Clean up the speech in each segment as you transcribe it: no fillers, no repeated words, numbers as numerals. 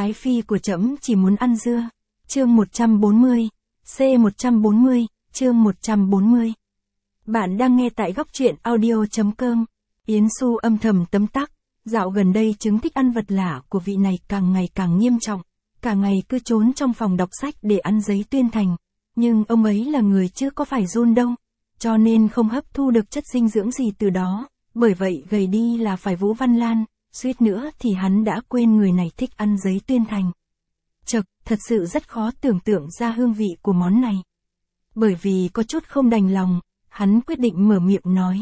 Ái phi của trẫm chỉ muốn ăn dưa. Chương 140, C140, chương 140. Bạn đang nghe tại góc truyện audio.com. Yến Xu âm thầm tấm tắc, dạo gần đây chứng thích ăn vật lạ của vị này càng ngày càng nghiêm trọng, cả ngày cứ trốn trong phòng đọc sách để ăn giấy tuyên thành, nhưng ông ấy là người chứ có phải giun đâu, cho nên không hấp thu được chất dinh dưỡng gì từ đó, bởi vậy gầy đi là phải Vũ Văn Lan, suýt nữa thì hắn đã quên người này thích ăn giấy tuyên thành. Chậc, thật sự rất khó tưởng tượng ra hương vị của món này. Bởi vì có chút không đành lòng, hắn quyết định mở miệng nói.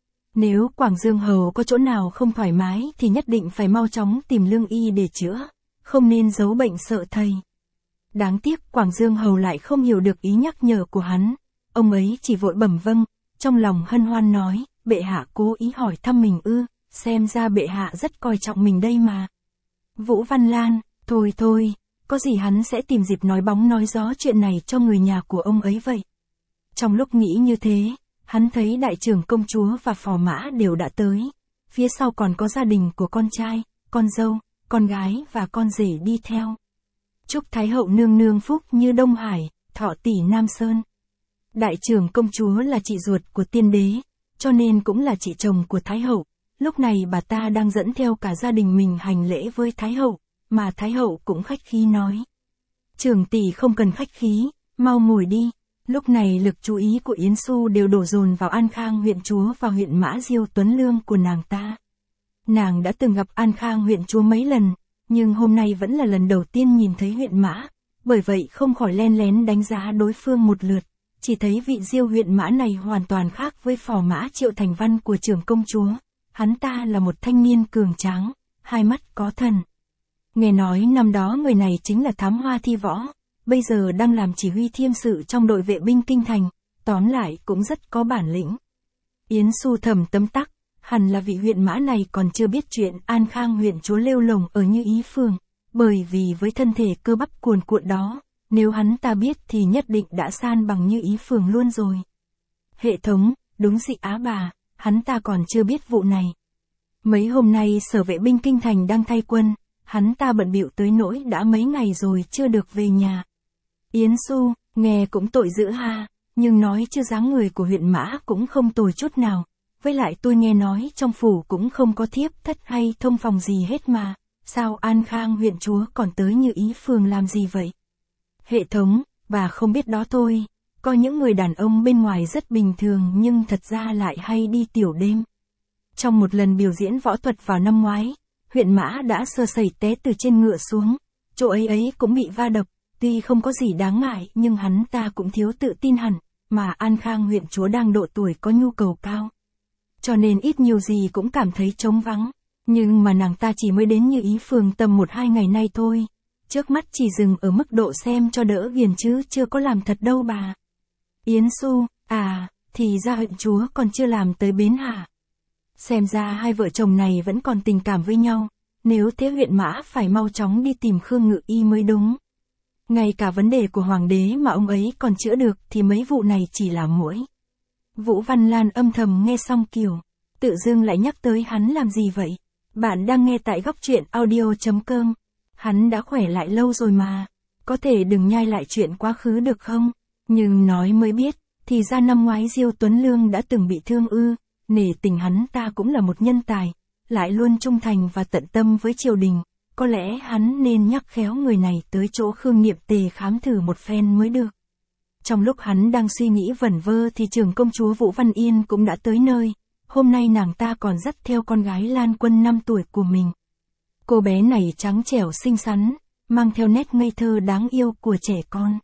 Nếu Quảng Dương Hầu có chỗ nào không thoải mái thì nhất định phải mau chóng tìm lương y để chữa, không nên giấu bệnh sợ thầy. Đáng tiếc Quảng Dương Hầu lại không hiểu được ý nhắc nhở của hắn, ông ấy chỉ vội bẩm vâng, trong lòng hân hoan nói, bệ hạ cố ý hỏi thăm mình ư, xem ra bệ hạ rất coi trọng mình đây mà. Vũ Văn Lan, thôi, có gì hắn sẽ tìm dịp nói bóng nói gió chuyện này cho người nhà của ông ấy vậy. Trong lúc nghĩ như thế, hắn thấy đại trưởng công chúa và phò mã đều đã tới, phía sau còn có gia đình của con trai, con dâu, con gái và con rể đi theo. Chúc Thái hậu nương nương phúc như Đông Hải, thọ tỷ Nam Sơn. Đại trưởng công chúa là chị ruột của tiên đế, cho nên cũng là chị chồng của Thái hậu. Lúc này bà ta đang dẫn theo cả gia đình mình hành lễ với Thái hậu, mà Thái hậu cũng khách khí nói. Trưởng tỷ không cần khách khí, mau ngồi đi. Lúc này lực chú ý của Yến Xu đều đổ dồn vào An Khang huyện chúa và huyện Mã Diêu Tuấn Lương của nàng ta. Nàng đã từng gặp An Khang huyện chúa mấy lần, nhưng hôm nay vẫn là lần đầu tiên nhìn thấy huyện Mã, bởi vậy không khỏi len lén đánh giá đối phương một lượt, chỉ thấy vị Diêu huyện Mã này hoàn toàn khác với phò mã Triệu Thành Văn của trưởng công chúa. Hắn ta là một thanh niên cường tráng, hai mắt có thần. Nghe nói năm đó người này chính là thám hoa thi võ, bây giờ đang làm chỉ huy thiêm sự trong đội vệ binh kinh thành, tóm lại cũng rất có bản lĩnh. Yến Xu thầm tấm tắc, hẳn là vị huyện Mã này còn chưa biết chuyện An Khang huyện chúa lêu lồng ở Như Ý Phường, bởi vì với thân thể cơ bắp cuồn cuộn đó, nếu hắn ta biết thì nhất định đã san bằng Như Ý Phường luôn rồi. Hệ thống, đúng dị á bà, hắn ta còn chưa biết vụ này. Mấy hôm nay sở vệ binh kinh thành đang thay quân, hắn ta bận bịu tới nỗi đã mấy ngày rồi chưa được về nhà. Yến Xu, nghe cũng tội dữ ha, nhưng nói chứ dáng người của huyện Mã cũng không tồi chút nào, với lại tôi nghe nói trong phủ cũng không có thiếp thất hay thông phòng gì hết mà, sao An Khang huyện chúa còn tới Như Ý Phường làm gì vậy? Hệ thống, bà không biết đó thôi, có những người đàn ông bên ngoài rất bình thường nhưng thật ra lại hay đi tiểu đêm. Trong một lần biểu diễn võ thuật vào năm ngoái, huyện Mã đã sơ sẩy té từ trên ngựa xuống, chỗ ấy cũng bị va đập, tuy không có gì đáng ngại nhưng hắn ta cũng thiếu tự tin hẳn, mà An Khang huyện chúa đang độ tuổi có nhu cầu cao. Cho nên ít nhiều gì cũng cảm thấy trống vắng, nhưng mà nàng ta chỉ mới đến Như Ý Phường tầm 1-2 ngày nay thôi, trước mắt chỉ dừng ở mức độ xem cho đỡ ghiền chứ chưa có làm thật đâu bà. Yến Xu, thì ra huyện chúa còn chưa làm tới bến hả? Xem ra hai vợ chồng này vẫn còn tình cảm với nhau, nếu thế huyện Mã phải mau chóng đi tìm Khương Ngự Y mới đúng. Ngay cả vấn đề của hoàng đế mà ông ấy còn chữa được thì mấy vụ này chỉ là muỗi. Vũ Văn Lan âm thầm nghe xong kiểu, tự dưng lại nhắc tới hắn làm gì vậy? Bạn đang nghe tại góc truyện audio.com. Hắn đã khỏe lại lâu rồi mà, có thể đừng nhai lại chuyện quá khứ được không? Nhưng nói mới biết, thì ra năm ngoái Diêu Tuấn Lương đã từng bị thương ư, nể tình hắn ta cũng là một nhân tài, lại luôn trung thành và tận tâm với triều đình, có lẽ hắn nên nhắc khéo người này tới chỗ Khương Niệm Tề khám thử một phen mới được. Trong lúc hắn đang suy nghĩ vẩn vơ thì trưởng công chúa Vũ Văn Yên cũng đã tới nơi, hôm nay nàng ta còn dắt theo con gái Lan Quân 5 tuổi của mình. Cô bé này trắng trẻo xinh xắn, mang theo nét ngây thơ đáng yêu của trẻ con.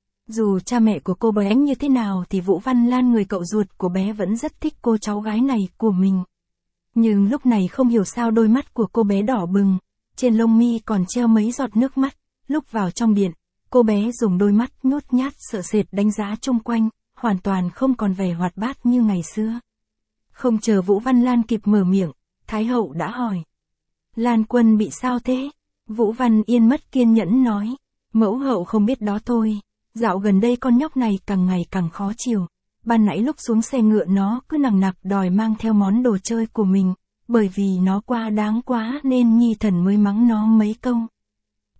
Dù cha mẹ của cô bé như thế nào thì Vũ Văn Lan người cậu ruột của bé vẫn rất thích cô cháu gái này của mình. Nhưng lúc này không hiểu sao đôi mắt của cô bé đỏ bừng, trên lông mi còn treo mấy giọt nước mắt, lúc vào trong điện, cô bé dùng đôi mắt nhút nhát sợ sệt đánh giá chung quanh, hoàn toàn không còn vẻ hoạt bát như ngày xưa. Không chờ Vũ Văn Lan kịp mở miệng, Thái hậu đã hỏi. Lan Quân bị sao thế? Vũ Văn Yên mất kiên nhẫn nói. Mẫu hậu không biết đó thôi, dạo gần đây con nhóc này càng ngày càng khó chịu. Ban nãy lúc xuống xe ngựa nó cứ nằng nặc đòi mang theo món đồ chơi của mình, bởi vì nó quá đáng quá nên Nhi Thần mới mắng nó mấy câu.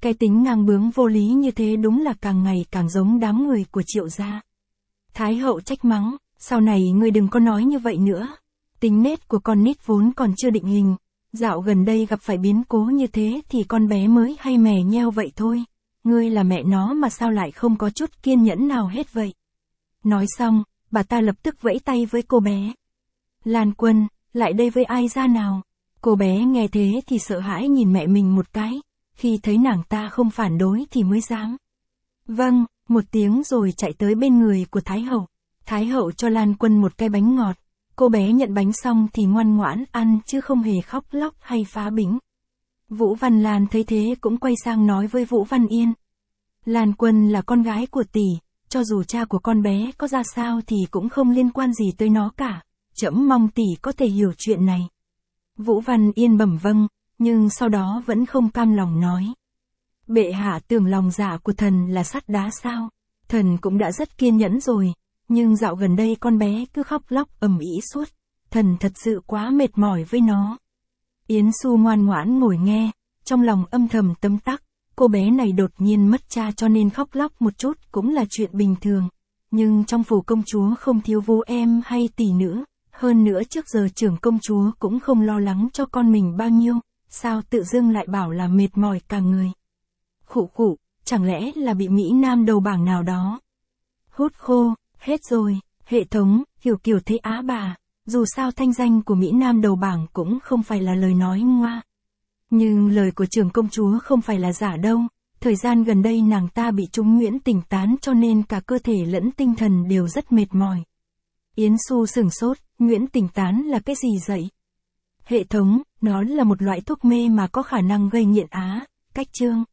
Cái tính ngang bướng vô lý như thế đúng là càng ngày càng giống đám người của Triệu gia. Thái hậu trách mắng, sau này ngươi đừng có nói như vậy nữa. Tính nết của con nít vốn còn chưa định hình. Dạo gần đây gặp phải biến cố như thế thì con bé mới hay mè nheo vậy thôi. Ngươi là mẹ nó mà sao lại không có chút kiên nhẫn nào hết vậy. Nói xong, bà ta lập tức vẫy tay với cô bé. Lan Quân, lại đây với ai ra nào. Cô bé nghe thế thì sợ hãi nhìn mẹ mình một cái. Khi thấy nàng ta không phản đối thì mới dám. Vâng, một tiếng rồi chạy tới bên người của Thái hậu. Thái hậu cho Lan Quân một cái bánh ngọt. Cô bé nhận bánh xong thì ngoan ngoãn ăn chứ không hề khóc lóc hay phá bĩnh. Vũ Văn Lan thấy thế cũng quay sang nói với Vũ Văn Yên. Lan Quân là con gái của tỷ, cho dù cha của con bé có ra sao thì cũng không liên quan gì tới nó cả. Trẫm mong tỷ có thể hiểu chuyện này. Vũ Văn Yên bẩm vâng, nhưng sau đó vẫn không cam lòng nói. Bệ hạ tưởng lòng dạ của thần là sắt đá sao? Thần cũng đã rất kiên nhẫn rồi, nhưng dạo gần đây con bé cứ khóc lóc ầm ĩ suốt. Thần thật sự quá mệt mỏi với nó. Yến Xu ngoan ngoãn ngồi nghe, trong lòng âm thầm tấm tắc. Cô bé này đột nhiên mất cha cho nên khóc lóc một chút cũng là chuyện bình thường. Nhưng trong phủ công chúa không thiếu vũ em hay tỷ nữ. Hơn nữa trước giờ trưởng công chúa cũng không lo lắng cho con mình bao nhiêu. Sao tự dưng lại bảo là mệt mỏi cả người. Khụ khụ, chẳng lẽ là bị Mỹ Nam đầu bảng nào đó. Hút khô, hết rồi, hệ thống, kiểu thế á bà. Dù sao thanh danh của Mỹ Nam đầu bảng cũng không phải là lời nói ngoa. Nhưng lời của trưởng công chúa không phải là giả đâu. Thời gian gần đây nàng ta bị trúng Nguyễn Tỉnh Tán cho nên cả cơ thể lẫn tinh thần đều rất mệt mỏi. Yến Xu sửng sốt, Nguyễn Tỉnh Tán là cái gì vậy? Hệ thống, nó là một loại thuốc mê mà có khả năng gây nghiện á. Cách chương